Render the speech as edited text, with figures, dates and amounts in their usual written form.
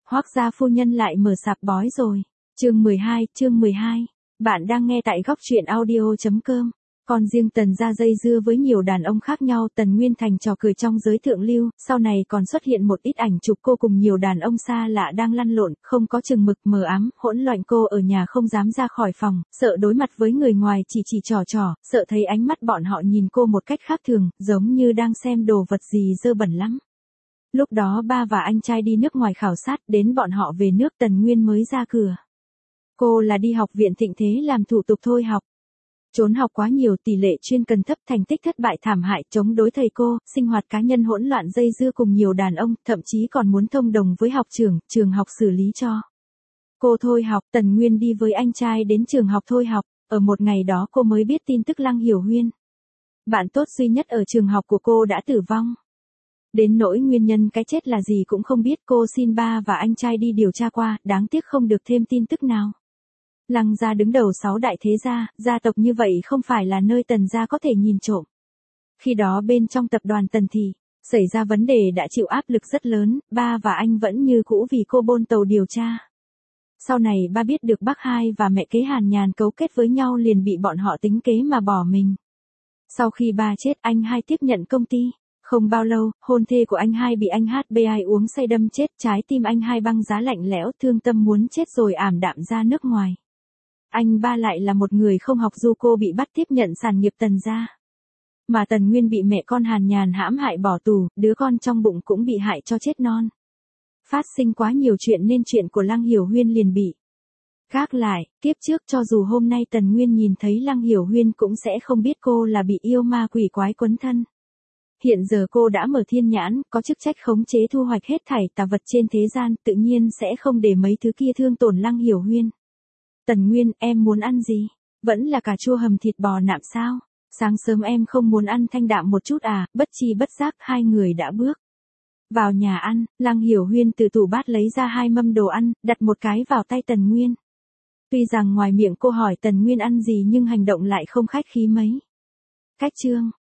Hoác gia phu nhân lại mở sạp bói rồi. Chương 12. Bạn đang nghe tại góc truyện audio.com. Còn riêng Tần gia dây dưa với nhiều đàn ông khác nhau, Tần Nguyên thành trò cười trong giới thượng lưu, sau này còn xuất hiện một ít ảnh chụp cô cùng nhiều đàn ông xa lạ đang lăn lộn, không có chừng mực, mờ ám, hỗn loạn. Cô ở nhà không dám ra khỏi phòng, sợ đối mặt với người ngoài chỉ trò, sợ thấy ánh mắt bọn họ nhìn cô một cách khác thường, giống như đang xem đồ vật gì dơ bẩn lắm. Lúc đó ba và anh trai đi nước ngoài khảo sát, đến bọn họ về nước Tần Nguyên mới ra cửa. Cô là đi học viện Thịnh Thế làm thủ tục thôi học. Trốn học quá nhiều, tỷ lệ chuyên cần thấp, thành tích thất bại thảm hại, chống đối thầy cô, sinh hoạt cá nhân hỗn loạn, dây dưa cùng nhiều đàn ông, thậm chí còn muốn thông đồng với học trưởng, trường học xử lý cho cô thôi học. Tần Nguyên đi với anh trai đến trường học thôi học, ở một ngày đó cô mới biết tin tức Lăng Hiểu Huyên, bạn tốt duy nhất ở trường học của cô đã tử vong. Đến nỗi nguyên nhân cái chết là gì cũng không biết, cô xin ba và anh trai đi điều tra qua, đáng tiếc không được thêm tin tức nào. Lăng gia đứng đầu 6 đại thế gia, gia tộc như vậy không phải là nơi Tần gia có thể nhìn trộm. Khi đó bên trong tập đoàn Tần thì xảy ra vấn đề, đã chịu áp lực rất lớn, ba và anh vẫn như cũ vì cô bôn tàu điều tra. Sau này ba biết được bác hai và mẹ kế Hàn Nhàn cấu kết với nhau, liền bị bọn họ tính kế mà bỏ mình. Sau khi ba chết, anh hai tiếp nhận công ty. Không bao lâu, hôn thê của anh hai bị anh HBI uống say đâm chết, trái tim anh hai băng giá lạnh lẽo, thương tâm muốn chết rồi ảm đạm ra nước ngoài. Anh ba lại là một người không học du, cô bị bắt tiếp nhận sản nghiệp Tần gia. Mà Tần Nguyên bị mẹ con Hàn Nhàn hãm hại bỏ tù, đứa con trong bụng cũng bị hại cho chết non. Phát sinh quá nhiều chuyện nên chuyện của Lăng Hiểu Huyên liền bị gác lại. Tiếp trước cho dù hôm nay Tần Nguyên nhìn thấy Lăng Hiểu Huyên cũng sẽ không biết cô là bị yêu ma quỷ quái quấn thân. Hiện giờ cô đã mở thiên nhãn, có chức trách khống chế thu hoạch hết thảy tà vật trên thế gian, tự nhiên sẽ không để mấy thứ kia thương tổn Lăng Hiểu Huyên. Tần Nguyên, em muốn ăn gì? Vẫn là cà chua hầm thịt bò nạm sao? Sáng sớm em không muốn ăn thanh đạm một chút à? Bất chi bất giác hai người đã bước vào nhà ăn. Lăng Hiểu Huyên từ tủ bát lấy ra 2 mâm đồ ăn, đặt một cái vào tay Tần Nguyên. Tuy rằng ngoài miệng cô hỏi Tần Nguyên ăn gì nhưng hành động lại không khách khí mấy. Cách chương